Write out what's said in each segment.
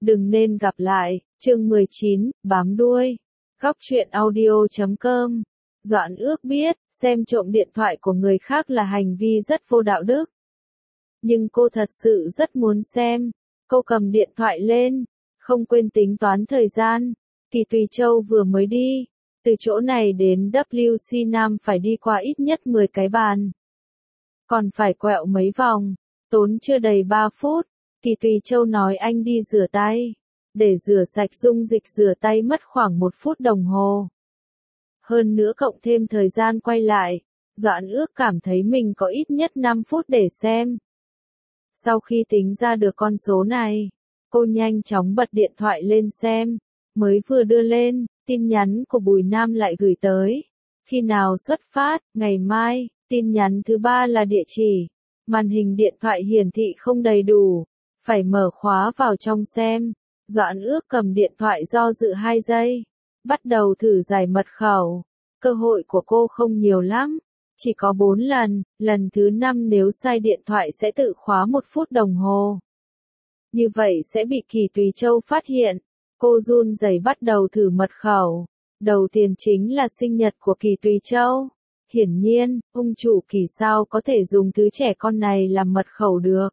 Đừng nên gặp lại, chương 19, bám đuôi. Góc truyện audio.com. Doãn ước biết, xem trộm điện thoại của người khác là hành vi rất vô đạo đức. Nhưng cô thật sự rất muốn xem. Cô cầm điện thoại lên, không quên tính toán thời gian. Kỳ Tùy Châu vừa mới đi. Từ chỗ này đến WC Nam phải đi qua ít nhất 10 cái bàn. Còn phải quẹo mấy vòng, tốn chưa đầy 3 phút. Kỳ Tùy Châu nói anh đi rửa tay. Để rửa sạch dung dịch rửa tay mất khoảng 1 phút đồng hồ. Hơn nữa cộng thêm thời gian quay lại, Doãn ước cảm thấy mình có ít nhất 5 phút để xem. Sau khi tính ra được con số này, cô nhanh chóng bật điện thoại lên xem. Mới vừa đưa lên, tin nhắn của Bùi Nam lại gửi tới. Khi nào xuất phát, ngày mai, tin nhắn thứ 3 là địa chỉ. Màn hình điện thoại hiển thị không đầy đủ, phải mở khóa vào trong xem. Doãn ước cầm điện thoại do dự 2 giây, bắt đầu thử giải mật khẩu. Cơ hội của cô không nhiều lắm, chỉ có 4 lần, lần thứ 5 nếu sai điện thoại sẽ tự khóa 1 phút đồng hồ. Như vậy sẽ bị Kỳ Tùy Châu phát hiện. Cô run rẩy bắt đầu thử mật khẩu. Đầu tiên chính là sinh nhật của Kỳ Tùy Châu. Hiển nhiên, ông chủ Kỳ sao có thể dùng thứ trẻ con này làm mật khẩu được.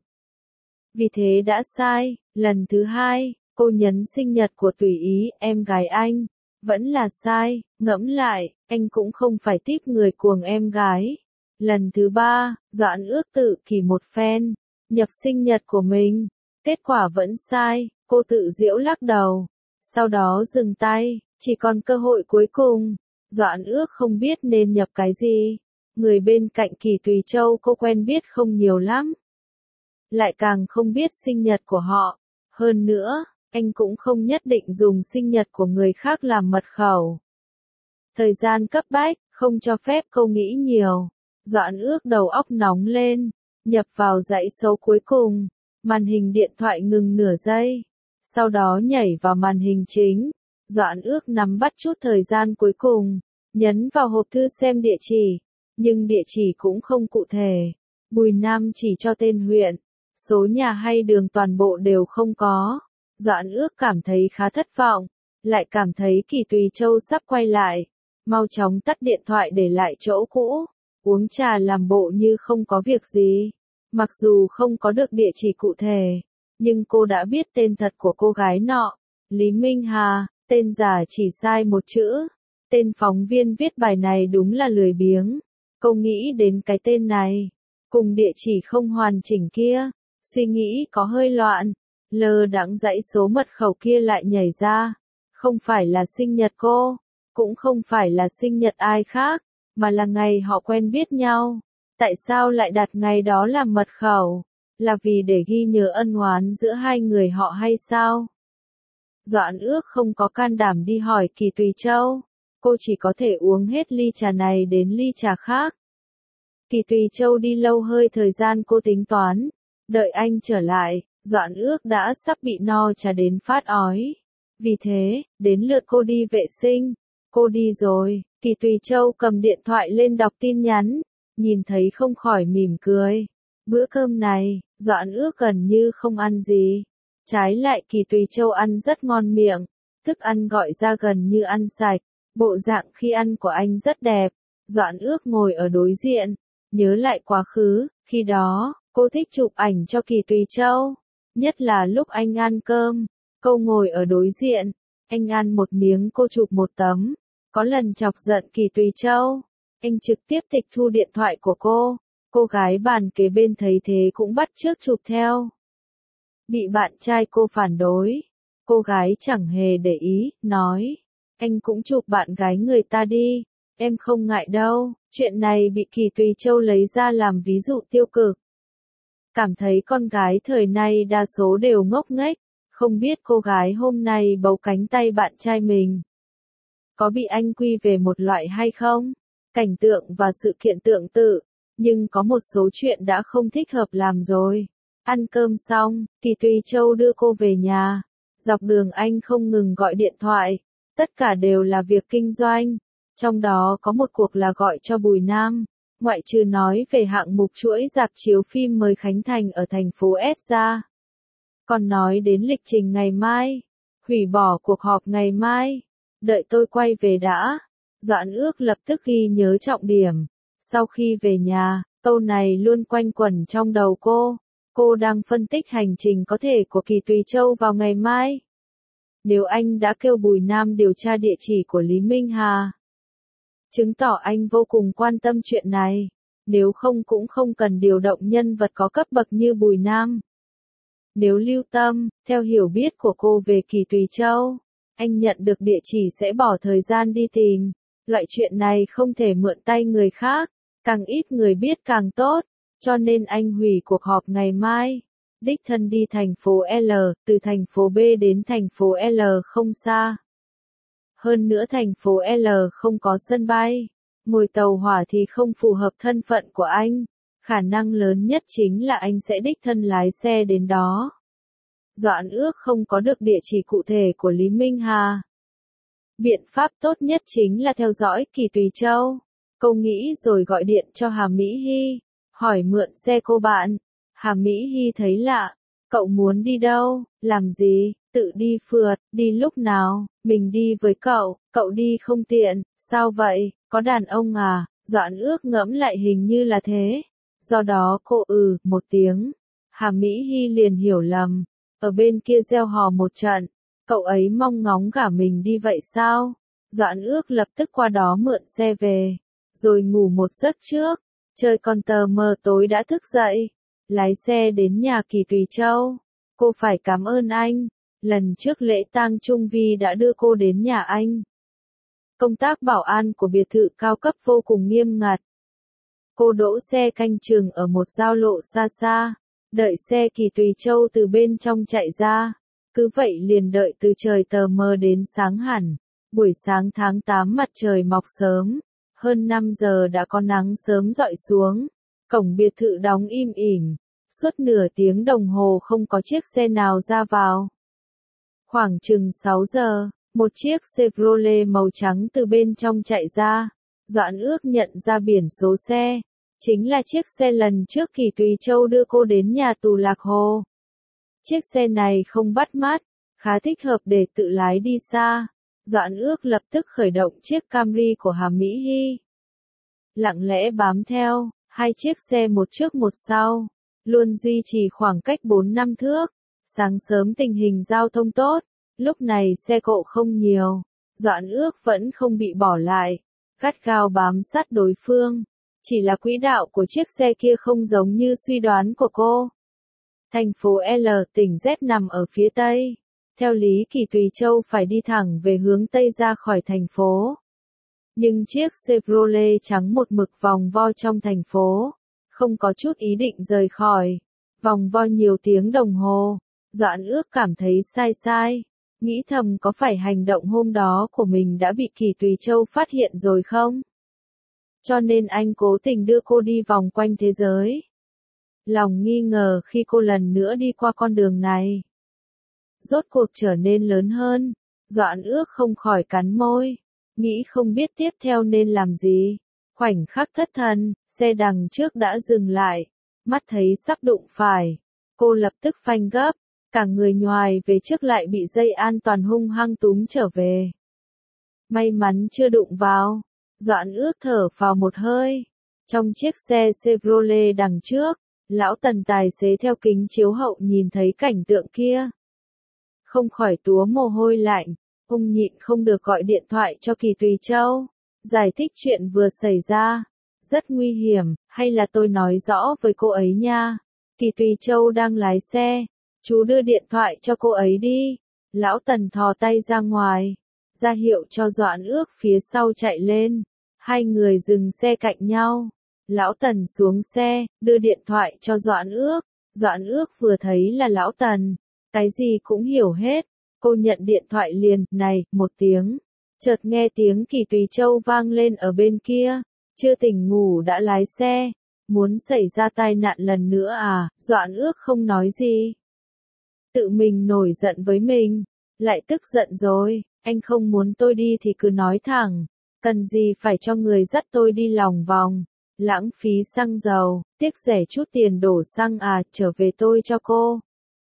Vì thế đã sai. Lần thứ 2, cô nhấn sinh nhật của Tùy Ý, em gái anh. Vẫn là sai, ngẫm lại, anh cũng không phải típ người cuồng em gái. Lần thứ 3, Doãn ước tự kỷ một phen, nhập sinh nhật của mình. Kết quả vẫn sai, cô tự giễu lắc đầu. Sau đó dừng tay, chỉ còn cơ hội cuối cùng. Doãn ước không biết nên nhập cái gì. Người bên cạnh Kỳ Tùy Châu cô quen biết không nhiều lắm. Lại càng không biết sinh nhật của họ. Hơn nữa, anh cũng không nhất định dùng sinh nhật của người khác làm mật khẩu. Thời gian cấp bách, không cho phép cô nghĩ nhiều. Doãn ước đầu óc nóng lên, nhập vào dãy số cuối cùng. Màn hình điện thoại ngừng nửa giây. Sau đó nhảy vào màn hình chính. Doãn ước nắm bắt chút thời gian cuối cùng, nhấn vào hộp thư xem địa chỉ. Nhưng địa chỉ cũng không cụ thể. Bùi Nam chỉ cho tên huyện. Số nhà hay đường toàn bộ đều không có. Doãn ước cảm thấy khá thất vọng. Lại cảm thấy Kỳ Tùy Châu sắp quay lại. Mau chóng tắt điện thoại để lại chỗ cũ. Uống trà làm bộ như không có việc gì. Mặc dù không có được địa chỉ cụ thể, nhưng cô đã biết tên thật của cô gái nọ. Lý Minh Hà, tên giả chỉ sai một chữ. Tên phóng viên viết bài này đúng là lười biếng. Cô nghĩ đến cái tên này, cùng địa chỉ không hoàn chỉnh kia. Suy nghĩ có hơi loạn. Lơ đãng dãy số mật khẩu kia lại nhảy ra. Không phải là sinh nhật cô, cũng không phải là sinh nhật ai khác, mà là ngày họ quen biết nhau. Tại sao lại đặt ngày đó làm mật khẩu? Là vì để ghi nhớ ân oán giữa hai người họ hay sao? Doãn ước không có can đảm đi hỏi Kỳ Tùy Châu. Cô chỉ có thể uống hết ly trà này đến ly trà khác. Kỳ Tùy Châu đi lâu hơi thời gian cô tính toán. Đợi anh trở lại, Doãn ước đã sắp bị no trà đến phát ói. Vì thế, đến lượt cô đi vệ sinh. Cô đi rồi, Kỳ Tùy Châu cầm điện thoại lên đọc tin nhắn. Nhìn thấy không khỏi mỉm cười. Bữa cơm này, Doãn ước gần như không ăn gì. Trái lại Kỳ Tùy Châu ăn rất ngon miệng. Thức ăn gọi ra gần như ăn sạch. Bộ dạng khi ăn của anh rất đẹp. Doãn ước ngồi ở đối diện. Nhớ lại quá khứ, khi đó, cô thích chụp ảnh cho Kỳ Tùy Châu. Nhất là lúc anh ăn cơm. Cô ngồi ở đối diện. Anh ăn một miếng cô chụp một tấm. Có lần chọc giận Kỳ Tùy Châu. Anh trực tiếp tịch thu điện thoại của cô. Cô gái bàn kế bên thấy thế cũng bắt chước chụp theo. Bị bạn trai cô phản đối. Cô gái chẳng hề để ý, nói. Anh cũng chụp bạn gái người ta đi. Em không ngại đâu. Chuyện này bị Kỳ Tùy Châu lấy ra làm ví dụ tiêu cực. Cảm thấy con gái thời nay đa số đều ngốc nghếch. Không biết cô gái hôm nay bấu cánh tay bạn trai mình. Có bị anh quy về một loại hay không? Cảnh tượng và sự kiện tương tự, nhưng có một số chuyện đã không thích hợp làm rồi. Ăn cơm xong, Kỳ Tùy Châu đưa cô về nhà. Dọc đường anh không ngừng gọi điện thoại. Tất cả đều là việc kinh doanh. Trong đó có một cuộc là gọi cho Bùi Nam. Ngoại trừ nói về hạng mục chuỗi rạp chiếu phim mới khánh thành ở thành phố S ra. Còn nói đến lịch trình ngày mai, hủy bỏ cuộc họp ngày mai, đợi tôi quay về đã. Doãn Ước lập tức ghi nhớ trọng điểm. Sau khi về nhà, câu này luôn quanh quẩn trong đầu cô. Cô đang phân tích hành trình có thể của Kỳ Tùy Châu vào ngày mai. Nếu anh đã kêu Bùi Nam điều tra địa chỉ của Lý Minh Hà, chứng tỏ anh vô cùng quan tâm chuyện này. Nếu không cũng không cần điều động nhân vật có cấp bậc như Bùi Nam. Nếu lưu tâm, theo hiểu biết của cô về Kỳ Tùy Châu, anh nhận được địa chỉ sẽ bỏ thời gian đi tìm. Loại chuyện này không thể mượn tay người khác, càng ít người biết càng tốt, cho nên anh hủy cuộc họp ngày mai. Đích thân đi thành phố L, từ thành phố B đến thành phố L không xa. Hơn nữa thành phố L không có sân bay, ngồi tàu hỏa thì không phù hợp thân phận của anh. Khả năng lớn nhất chính là anh sẽ đích thân lái xe đến đó. Doãn Ước không có được địa chỉ cụ thể của Lý Minh Hà. Biện pháp tốt nhất chính là theo dõi Kỳ Tùy Châu. Cô nghĩ rồi gọi điện cho Hà Mỹ Hy, hỏi mượn xe cô bạn. Hà Mỹ Hy thấy lạ, cậu muốn đi đâu, làm gì, tự đi phượt, đi lúc nào, mình đi với cậu đi không tiện, sao vậy, có đàn ông à, Doãn Ước ngẫm lại hình như là thế. Do đó cô một tiếng. Hà Mỹ Hy liền hiểu lầm, ở bên kia gieo hò một trận, cậu ấy mong ngóng cả mình đi vậy sao? Doãn Ước lập tức qua đó mượn xe về, rồi ngủ một giấc trước, trời còn tờ mờ tối đã thức dậy, lái xe đến nhà Kỳ Tùy Châu. Cô phải cảm ơn anh, lần trước lễ tang Trung Vi đã đưa cô đến nhà anh. Công tác bảo an của biệt thự cao cấp vô cùng nghiêm ngặt. Cô đỗ xe canh chừng ở một giao lộ xa xa, đợi xe Kỳ Tùy Châu từ bên trong chạy ra. Cứ vậy liền đợi từ trời tờ mờ đến sáng hẳn. Buổi sáng tháng 8 mặt trời mọc sớm, hơn 5 giờ đã có nắng sớm rọi xuống. Cổng biệt thự đóng im ỉm, suốt nửa tiếng đồng hồ không có chiếc xe nào ra vào. Khoảng chừng 6 giờ, một chiếc Chevrolet màu trắng từ bên trong chạy ra. Doãn Ước nhận ra biển số xe, chính là chiếc xe lần trước Kỳ Tùy Châu đưa cô đến nhà tù Lạc Hồ. Chiếc xe này không bắt mắt, khá thích hợp để tự lái đi xa. Doãn Ước lập tức khởi động chiếc Camry của Hà Mỹ Hy. Lặng lẽ bám theo, hai chiếc xe một trước một sau, luôn duy trì khoảng cách 4-5 thước. Sáng sớm tình hình giao thông tốt, lúc này xe cộ không nhiều. Doãn Ước vẫn không bị bỏ lại, gắt gao bám sát đối phương. Chỉ là quỹ đạo của chiếc xe kia không giống như suy đoán của cô. Thành phố L, tỉnh Z nằm ở phía tây. Theo lý Kỳ Tùy Châu phải đi thẳng về hướng tây ra khỏi thành phố. Nhưng chiếc Chevrolet trắng một mực vòng vo trong thành phố, không có chút ý định rời khỏi. Vòng vo nhiều tiếng đồng hồ, Doãn Ước cảm thấy sai sai, nghĩ thầm có phải hành động hôm đó của mình đã bị Kỳ Tùy Châu phát hiện rồi không? Cho nên anh cố tình đưa cô đi vòng quanh thế giới. Lòng nghi ngờ khi cô lần nữa đi qua con đường này, rốt cuộc trở nên lớn hơn. Doãn Ước không khỏi cắn môi, nghĩ không biết tiếp theo nên làm gì. Khoảnh khắc thất thần, xe đằng trước đã dừng lại, mắt thấy sắp đụng phải. Cô lập tức phanh gấp, cả người nhoài về trước lại bị dây an toàn hung hăng túm trở về. May mắn chưa đụng vào. Doãn Ước thở phào một hơi. Trong chiếc xe Chevrolet đằng trước, lão Tần tài xế theo kính chiếu hậu nhìn thấy cảnh tượng kia, không khỏi túa mồ hôi lạnh. Ông nhịn không được gọi điện thoại cho Kỳ Tùy Châu, giải thích chuyện vừa xảy ra. Rất nguy hiểm, hay là tôi nói rõ với cô ấy nha. Kỳ Tùy Châu đang lái xe, chú đưa điện thoại cho cô ấy đi. Lão Tần thò tay ra ngoài, ra hiệu cho Doãn Ước phía sau chạy lên. Hai người dừng xe cạnh nhau. Lão Tần xuống xe, đưa điện thoại cho Doãn Ước. Doãn Ước vừa thấy là Lão Tần, cái gì cũng hiểu hết. Cô nhận điện thoại liền, này, một tiếng. Chợt nghe tiếng Kỳ Tùy Châu vang lên ở bên kia. Chưa tỉnh ngủ đã lái xe. Muốn xảy ra tai nạn lần nữa à? Doãn Ước không nói gì. Tự mình nổi giận với mình. Lại tức giận rồi. Anh không muốn tôi đi thì cứ nói thẳng. Cần gì phải cho người dắt tôi đi lòng vòng. Lãng phí xăng dầu, tiếc rẻ chút tiền đổ xăng à, trở về tôi cho cô.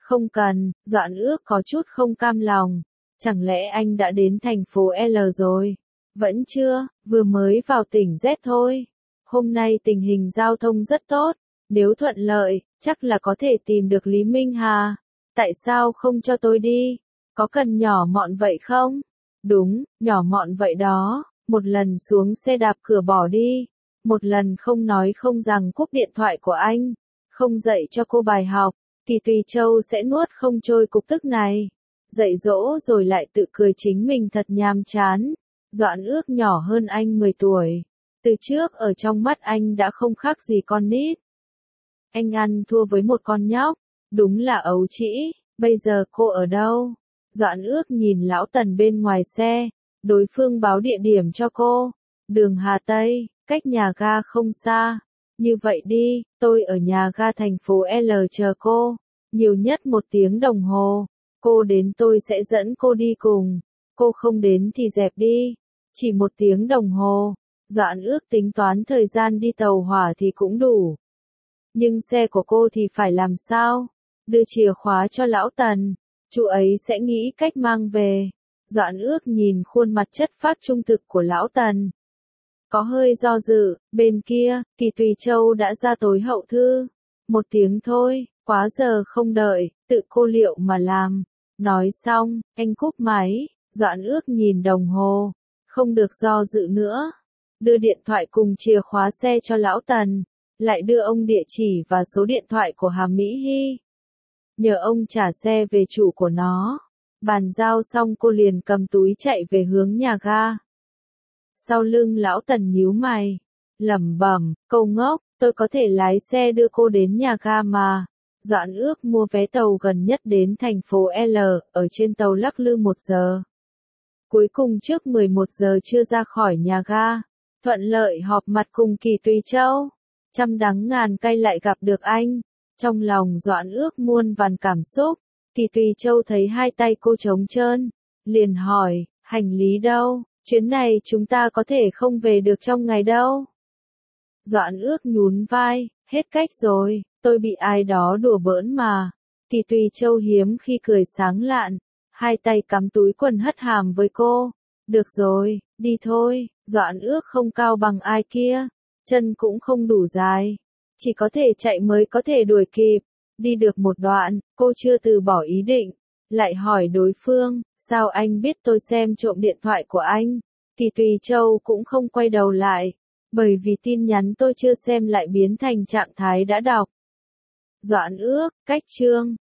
Không cần, Doãn Ước có chút không cam lòng. Chẳng lẽ anh đã đến thành phố L rồi? Vẫn chưa, vừa mới vào tỉnh Z thôi. Hôm nay tình hình giao thông rất tốt, nếu thuận lợi, chắc là có thể tìm được Lý Minh Hà. Tại sao không cho tôi đi? Có cần nhỏ mọn vậy không? Đúng, nhỏ mọn vậy đó. Một lần xuống xe đạp cửa bỏ đi. Một lần không nói không rằng cúp điện thoại của anh. Không dạy cho cô bài học. Kỳ Tùy Châu sẽ nuốt không trôi cục tức này. Dạy dỗ rồi lại tự cười chính mình thật nhàm chán. Doãn Ước nhỏ hơn anh 10 tuổi. Từ trước ở trong mắt anh đã không khác gì con nít. Anh ăn thua với một con nhóc. Đúng là ấu trĩ. Bây giờ cô ở đâu? Doãn Ước nhìn lão Tần bên ngoài xe. Đối phương báo địa điểm cho cô. Đường Hà Tây, cách nhà ga không xa. Như vậy đi, tôi ở nhà ga thành phố L chờ cô. Nhiều nhất 1 tiếng đồng hồ. Cô đến tôi sẽ dẫn cô đi cùng. Cô không đến thì dẹp đi. Chỉ 1 tiếng đồng hồ. Doãn Ước tính toán thời gian đi tàu hỏa thì cũng đủ. Nhưng xe của cô thì phải làm sao? Đưa chìa khóa cho lão Tần. Chú ấy sẽ nghĩ cách mang về. Doãn Ước nhìn khuôn mặt chất phác trung thực của lão Tần. Có hơi do dự, bên kia, Kỳ Tùy Châu đã ra tối hậu thư. 1 tiếng thôi, quá giờ không đợi, tự cô liệu mà làm. Nói xong, anh cúp máy, Doãn Ước nhìn đồng hồ. Không được do dự nữa. Đưa điện thoại cùng chìa khóa xe cho lão Tần. Lại đưa ông địa chỉ và số điện thoại của Hà Mỹ Hy. Nhờ ông trả xe về chủ của nó. Bàn giao xong cô liền cầm túi chạy về hướng nhà ga. Sau lưng lão Tần nhíu mày. Lẩm bẩm, câu ngốc, tôi có thể lái xe đưa cô đến nhà ga mà. Doãn Ước mua vé tàu gần nhất đến thành phố L, ở trên tàu lắc lư 1 giờ. Cuối cùng trước 11 giờ chưa ra khỏi nhà ga. Thuận lợi họp mặt cùng Kỳ Tùy Châu. Trăm đắng ngàn cay lại gặp được anh. Trong lòng Doãn Ước muôn vàn cảm xúc. Kỳ Tùy Châu thấy hai tay cô trống trơn. Liền hỏi, hành lý đâu? Chuyến này chúng ta có thể không về được trong ngày đâu. Doãn Ước nhún vai, hết cách rồi, tôi bị ai đó đùa bỡn mà. Kỳ Tùy Châu hiếm khi cười sáng lạn, hai tay cắm túi quần hất hàm với cô. Được rồi, đi thôi. Doãn Ước không cao bằng ai kia, chân cũng không đủ dài, chỉ có thể chạy mới có thể đuổi kịp. Đi được một đoạn, cô chưa từ bỏ ý định, lại hỏi đối phương, sao anh biết tôi xem trộm điện thoại của anh? Kỳ Tùy Châu cũng không quay đầu lại, bởi vì tin nhắn tôi chưa xem lại biến thành trạng thái đã đọc. Doãn Ước, cách chương.